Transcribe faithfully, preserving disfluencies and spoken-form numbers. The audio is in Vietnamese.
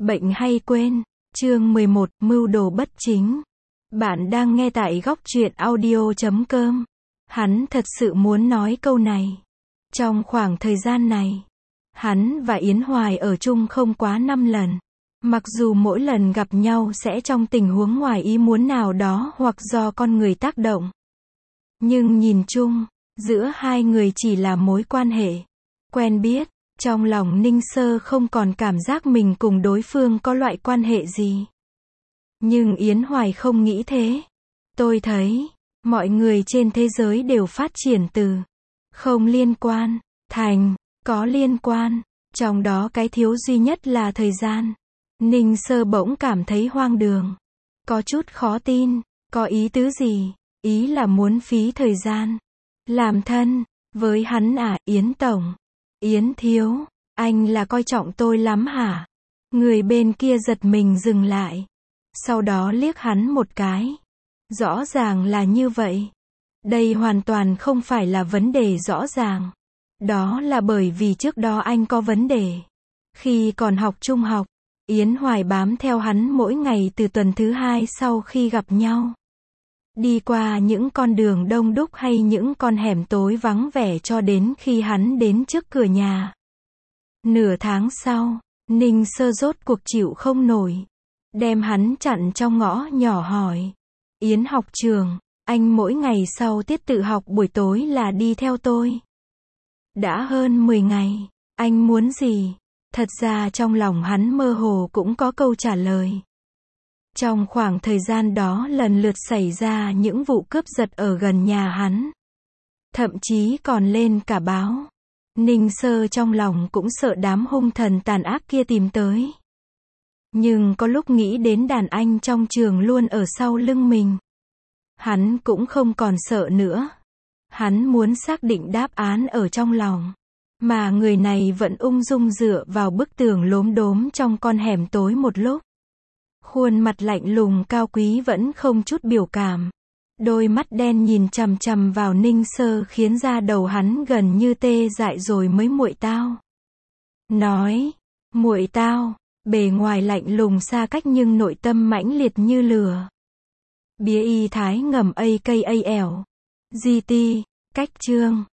Bệnh hay quên. Chương mười một, mưu đồ bất chính. Bạn đang nghe tại góc truyện audio chấm com. Hắn thật sự muốn nói câu này. Trong khoảng thời gian này, hắn và Yến Hoài ở chung không quá năm lần. Mặc dù mỗi lần gặp nhau sẽ trong tình huống ngoài ý muốn nào đó hoặc do con người tác động. Nhưng nhìn chung, giữa hai người chỉ là mối quan hệ quen biết. Trong lòng Ninh Sơ không còn cảm giác mình cùng đối phương có loại quan hệ gì. Nhưng Yến Hoài không nghĩ thế. Tôi thấy, mọi người trên thế giới đều phát triển từ không liên quan, thành có liên quan. Trong đó cái thiếu duy nhất là thời gian. Ninh Sơ bỗng cảm thấy hoang đường. Có chút khó tin. Có ý tứ gì? Ý là muốn phí thời gian làm thân với hắn à? Yến Tổng, Yến Thiếu, anh là coi trọng tôi lắm hả? Người bên kia giật mình dừng lại. Sau đó liếc hắn một cái. Rõ ràng là như vậy. Đây hoàn toàn không phải là vấn đề rõ ràng. Đó là bởi vì trước đó anh có vấn đề. Khi còn học trung học, Yến Hoài bám theo hắn mỗi ngày từ tuần thứ hai sau khi gặp nhau. Đi qua những con đường đông đúc hay những con hẻm tối vắng vẻ cho đến khi hắn đến trước cửa nhà. Nửa tháng sau, Ninh Sơ rốt cuộc chịu không nổi. Đem hắn chặn trong ngõ nhỏ hỏi. Yến học trường, anh mỗi ngày sau tiết tự học buổi tối là đi theo tôi. Đã hơn mười ngày, anh muốn gì? Thật ra trong lòng hắn mơ hồ cũng có câu trả lời. Trong khoảng thời gian đó lần lượt xảy ra những vụ cướp giật ở gần nhà hắn. Thậm chí còn lên cả báo. Ninh Sơ trong lòng cũng sợ đám hung thần tàn ác kia tìm tới. Nhưng có lúc nghĩ đến đàn anh trong trường luôn ở sau lưng mình. Hắn cũng không còn sợ nữa. Hắn muốn xác định đáp án ở trong lòng. Mà người này vẫn ung dung dựa vào bức tường lốm đốm trong con hẻm tối một lúc. Khuôn mặt lạnh lùng cao quý vẫn không chút biểu cảm. Đôi mắt đen nhìn chằm chằm vào Ninh Sơ khiến da đầu hắn gần như tê dại rồi mới muội tao. Nói, muội tao, bề ngoài lạnh lùng xa cách nhưng nội tâm mãnh liệt như lửa. Bía y thái ngầm a ca a lờ. giê tê, cách chương.